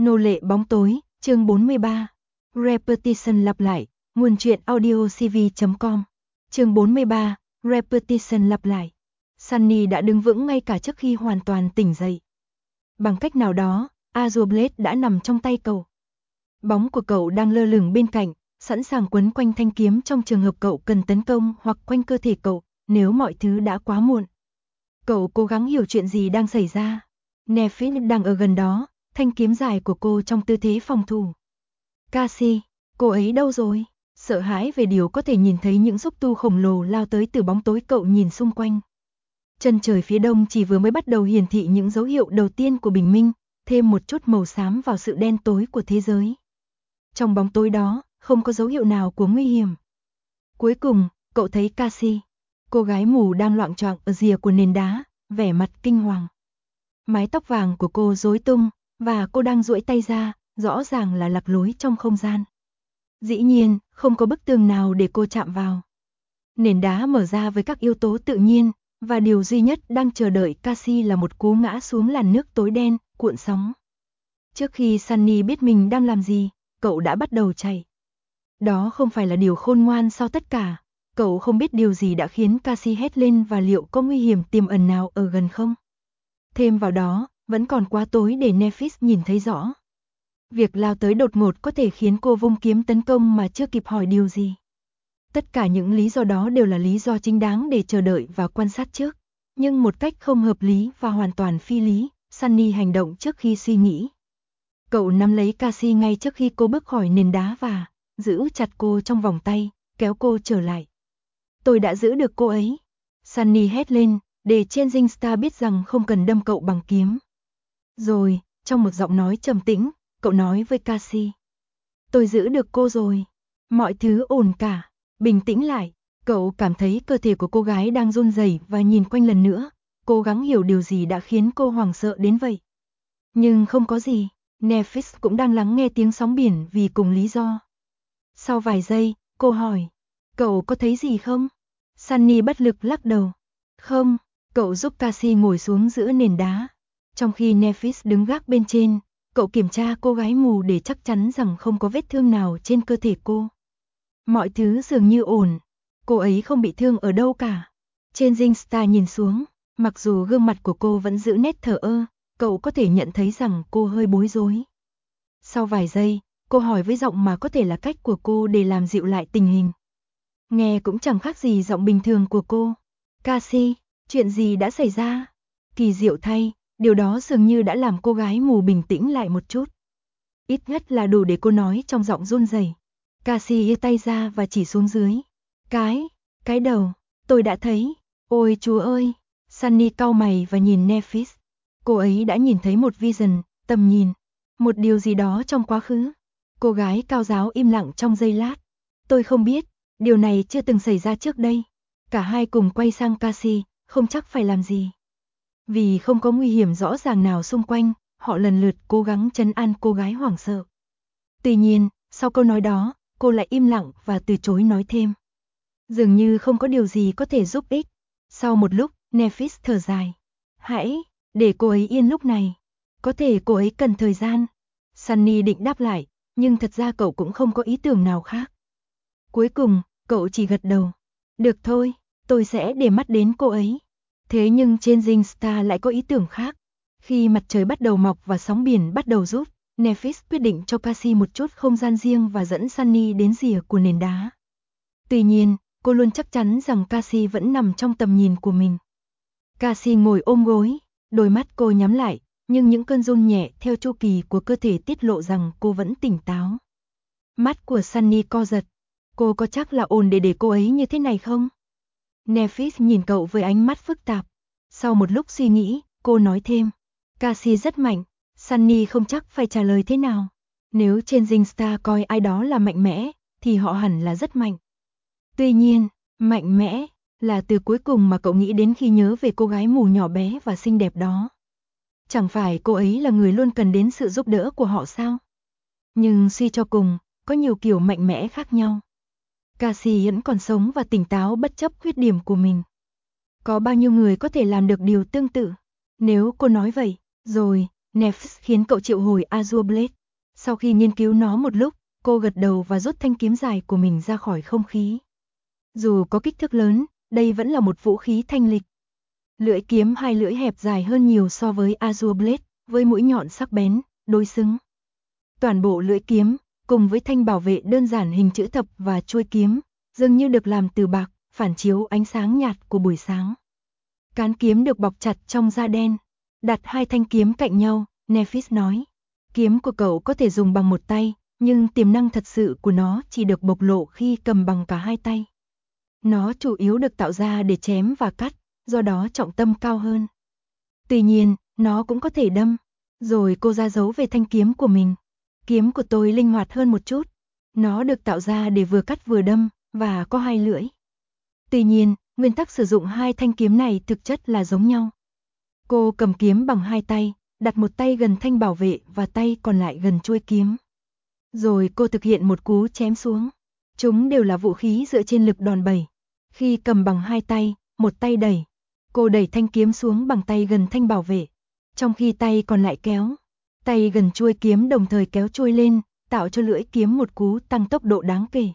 Nô lệ bóng tối, chương 43. Repetition lặp lại, nguồn truyện audio cv.com. Chương 43, Repetition lặp lại. Sunny đã đứng vững ngay cả trước khi hoàn toàn tỉnh dậy. Bằng cách nào đó, Azure Blade đã nằm trong tay cậu. Bóng của cậu đang lơ lửng bên cạnh, sẵn sàng quấn quanh thanh kiếm trong trường hợp cậu cần tấn công hoặc quanh cơ thể cậu, nếu mọi thứ đã quá muộn. Cậu cố gắng hiểu chuyện gì đang xảy ra. Nephis đang ở gần đó, thanh kiếm dài của cô trong tư thế phòng thủ. Cassie, cô ấy đâu rồi? Sợ hãi về điều có thể nhìn thấy những xúc tu khổng lồ lao tới từ bóng tối, cậu nhìn xung quanh. Chân trời phía đông chỉ vừa mới bắt đầu hiển thị những dấu hiệu đầu tiên của bình minh, thêm một chút màu xám vào sự đen tối của thế giới. Trong bóng tối đó, không có dấu hiệu nào của nguy hiểm. Cuối cùng, cậu thấy Cassie, cô gái mù đang loạng choạng ở rìa của nền đá, vẻ mặt kinh hoàng. Mái tóc vàng của cô rối tung, và cô đang duỗi tay ra, rõ ràng là lạc lối trong không gian. Dĩ nhiên, không có bức tường nào để cô chạm vào. Nền đá mở ra với các yếu tố tự nhiên, và điều duy nhất đang chờ đợi Cassie là một cú ngã xuống làn nước tối đen, cuộn sóng. Trước khi Sunny biết mình đang làm gì, cậu đã bắt đầu chạy. Đó không phải là điều khôn ngoan sau tất cả. Cậu không biết điều gì đã khiến Cassie hét lên và liệu có nguy hiểm tiềm ẩn nào ở gần không. Thêm vào đó, vẫn còn quá tối để Nephis nhìn thấy rõ. Việc lao tới đột ngột có thể khiến cô vung kiếm tấn công mà chưa kịp hỏi điều gì. Tất cả những lý do đó đều là lý do chính đáng để chờ đợi và quan sát trước. Nhưng một cách không hợp lý và hoàn toàn phi lý, Sunny hành động trước khi suy nghĩ. Cậu nắm lấy Cassie ngay trước khi cô bước khỏi nền đá và giữ chặt cô trong vòng tay, kéo cô trở lại. Tôi đã giữ được cô ấy. Sunny hét lên, để Changing Star biết rằng không cần đâm cậu bằng kiếm. Rồi, trong một giọng nói trầm tĩnh, cậu nói với Cassie. Tôi giữ được cô rồi. Mọi thứ ổn cả. Bình tĩnh lại. Cậu cảm thấy cơ thể của cô gái đang run rẩy và nhìn quanh lần nữa, cố gắng hiểu điều gì đã khiến cô hoảng sợ đến vậy. Nhưng không có gì. Nephis cũng đang lắng nghe tiếng sóng biển vì cùng lý do. Sau vài giây, cô hỏi. Cậu có thấy gì không? Sunny bất lực lắc đầu. Không, cậu giúp Cassie ngồi xuống giữa nền đá. Trong khi Nephis đứng gác bên trên, cậu kiểm tra cô gái mù để chắc chắn rằng không có vết thương nào trên cơ thể cô. Mọi thứ dường như ổn. Cô ấy không bị thương ở đâu cả. Changing Star nhìn xuống, mặc dù gương mặt của cô vẫn giữ nét thờ ơ, cậu có thể nhận thấy rằng cô hơi bối rối. Sau vài giây, cô hỏi với giọng mà có thể là cách của cô để làm dịu lại tình hình. Nghe cũng chẳng khác gì giọng bình thường của cô. Cassie, chuyện gì đã xảy ra? Kỳ diệu thay, điều đó dường như đã làm cô gái mù bình tĩnh lại một chút. Ít nhất là đủ để cô nói trong giọng run rẩy. Cassie giơ tay ra và chỉ xuống dưới. Cái đầu, tôi đã thấy. Ôi Chúa ơi! Sunny cau mày và nhìn Nephis. Cô ấy đã nhìn thấy một vision, tầm nhìn. Một điều gì đó trong quá khứ. Cô gái cao giáo im lặng trong giây lát. Tôi không biết, điều này chưa từng xảy ra trước đây. Cả hai cùng quay sang Cassie, không chắc phải làm gì. Vì không có nguy hiểm rõ ràng nào xung quanh, họ lần lượt cố gắng trấn an cô gái hoảng sợ. Tuy nhiên, sau câu nói đó, cô lại im lặng và từ chối nói thêm. Dường như không có điều gì có thể giúp ích. Sau một lúc, Nephis thở dài. Hãy để cô ấy yên lúc này. Có thể cô ấy cần thời gian. Sunny định đáp lại, nhưng thật ra cậu cũng không có ý tưởng nào khác. Cuối cùng, cậu chỉ gật đầu. Được thôi, tôi sẽ để mắt đến cô ấy. Thế nhưng Changing Star lại có ý tưởng khác. Khi mặt trời bắt đầu mọc và sóng biển bắt đầu rút, Nephis quyết định cho Cassie một chút không gian riêng và dẫn Sunny đến rìa của nền đá. Tuy nhiên, cô luôn chắc chắn rằng Cassie vẫn nằm trong tầm nhìn của mình. Cassie ngồi ôm gối, đôi mắt cô nhắm lại, nhưng những cơn run nhẹ theo chu kỳ của cơ thể tiết lộ rằng cô vẫn tỉnh táo. Mắt của Sunny co giật. Cô có chắc là ổn để cô ấy như thế này không? Nephis nhìn cậu với ánh mắt phức tạp. Sau một lúc suy nghĩ, cô nói thêm. Cassie rất mạnh. Sunny không chắc phải trả lời thế nào. Nếu Changing Star coi ai đó là mạnh mẽ, thì họ hẳn là rất mạnh. Tuy nhiên, mạnh mẽ là từ cuối cùng mà cậu nghĩ đến khi nhớ về cô gái mù nhỏ bé và xinh đẹp đó. Chẳng phải cô ấy là người luôn cần đến sự giúp đỡ của họ sao? Nhưng suy cho cùng, có nhiều kiểu mạnh mẽ khác nhau. Cassie vẫn còn sống và tỉnh táo bất chấp khuyết điểm của mình. Có bao nhiêu người có thể làm được điều tương tự? Nếu cô nói vậy, rồi, Nephis khiến cậu triệu hồi Azure Blade. Sau khi nghiên cứu nó một lúc, cô gật đầu và rút thanh kiếm dài của mình ra khỏi không khí. Dù có kích thước lớn, đây vẫn là một vũ khí thanh lịch. Lưỡi kiếm hai lưỡi hẹp dài hơn nhiều so với Azure Blade, với mũi nhọn sắc bén, đối xứng. Toàn bộ lưỡi kiếm, cùng với thanh bảo vệ đơn giản hình chữ thập và chuôi kiếm, dường như được làm từ bạc, phản chiếu ánh sáng nhạt của buổi sáng. Cán kiếm được bọc chặt trong da đen. Đặt hai thanh kiếm cạnh nhau, Nephis nói. Kiếm của cậu có thể dùng bằng một tay, nhưng tiềm năng thật sự của nó chỉ được bộc lộ khi cầm bằng cả hai tay. Nó chủ yếu được tạo ra để chém và cắt, do đó trọng tâm cao hơn. Tuy nhiên, nó cũng có thể đâm. Rồi cô ra dấu về thanh kiếm của mình. Kiếm của tôi linh hoạt hơn một chút. Nó được tạo ra để vừa cắt vừa đâm, và có hai lưỡi. Tuy nhiên, nguyên tắc sử dụng hai thanh kiếm này thực chất là giống nhau. Cô cầm kiếm bằng hai tay, đặt một tay gần thanh bảo vệ và tay còn lại gần chuôi kiếm. Rồi cô thực hiện một cú chém xuống. Chúng đều là vũ khí dựa trên lực đòn bẩy. Khi cầm bằng hai tay, một tay đẩy. Cô đẩy thanh kiếm xuống bằng tay gần thanh bảo vệ, trong khi tay còn lại kéo. Tay gần chuôi kiếm đồng thời kéo chuôi lên, tạo cho lưỡi kiếm một cú tăng tốc độ đáng kể.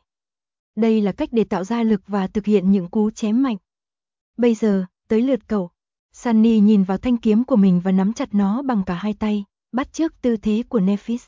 Đây là cách để tạo ra lực và thực hiện những cú chém mạnh. Bây giờ, tới lượt cậu. Sunny nhìn vào thanh kiếm của mình và nắm chặt nó bằng cả hai tay, bắt chước tư thế của Nephis.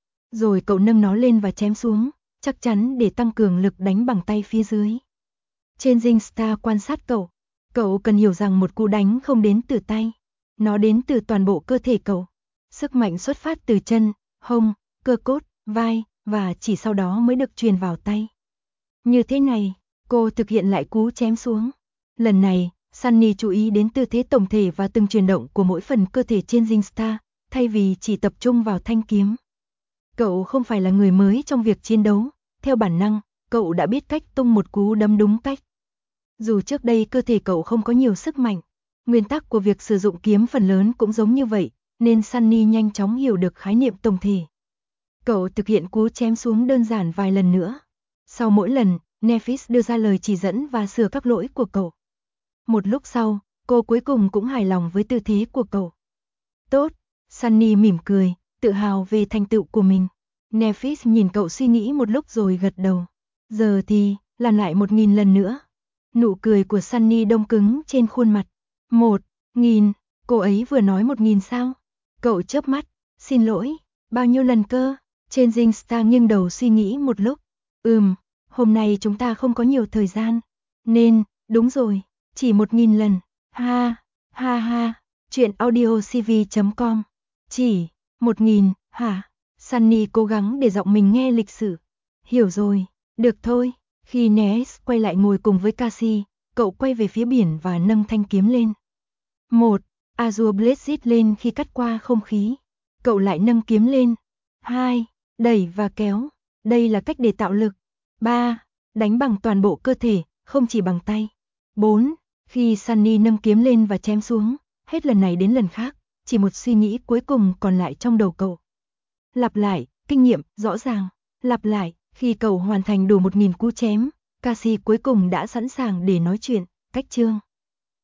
Rồi cậu nâng nó lên và chém xuống, chắc chắn để tăng cường lực đánh bằng tay phía dưới. Changing Star quan sát cậu. Cậu cần hiểu rằng một cú đánh không đến từ tay. Nó đến từ toàn bộ cơ thể cậu. Sức mạnh xuất phát từ chân, hông, cơ cốt, vai, và chỉ sau đó mới được truyền vào tay. Như thế này, cô thực hiện lại cú chém xuống. Lần này, Sunny chú ý đến tư thế tổng thể và từng chuyển động của mỗi phần cơ thể Changing Star, thay vì chỉ tập trung vào thanh kiếm. Cậu không phải là người mới trong việc chiến đấu, theo bản năng, cậu đã biết cách tung một cú đấm đúng cách. Dù trước đây cơ thể cậu không có nhiều sức mạnh, nguyên tắc của việc sử dụng kiếm phần lớn cũng giống như vậy, nên Sunny nhanh chóng hiểu được khái niệm tổng thể. Cậu thực hiện cú chém xuống đơn giản vài lần nữa. Sau mỗi lần, Nephis đưa ra lời chỉ dẫn và sửa các lỗi của cậu. Một lúc sau, cô cuối cùng cũng hài lòng với tư thế của cậu. Tốt, Sunny mỉm cười, tự hào về thành tựu của mình. Nephis nhìn cậu suy nghĩ một lúc rồi gật đầu. Giờ thì, làm lại 1000 lần nữa. Nụ cười của Sunny đông cứng trên khuôn mặt. 1000, cô ấy vừa nói 1000 sao? Cậu chớp mắt, xin lỗi, bao nhiêu lần cơ? Changing Star nghiêng đầu suy nghĩ một lúc. Hôm nay chúng ta không có nhiều thời gian. Nên, đúng rồi, chỉ 1000 lần. Ha, ha ha, chuyện audiocv.com. Chỉ, 1000, hả? Sunny cố gắng để giọng mình nghe lịch sự. Hiểu rồi, được thôi. Khi Nes quay lại ngồi cùng với Cassie, cậu quay về phía biển và nâng thanh kiếm lên. 1. Azure Blade rít lên khi cắt qua không khí. Cậu lại nâng kiếm lên. 2. Đẩy và kéo. Đây là cách để tạo lực. 3. Đánh bằng toàn bộ cơ thể, không chỉ bằng tay. 4. Khi Sunny nâng kiếm lên và chém xuống, hết lần này đến lần khác, chỉ một suy nghĩ cuối cùng còn lại trong đầu cậu. Lặp lại, kinh nghiệm, rõ ràng. Lặp lại, khi cậu hoàn thành đủ 1000 cú chém, Cassie cuối cùng đã sẵn sàng để nói chuyện, cách chương.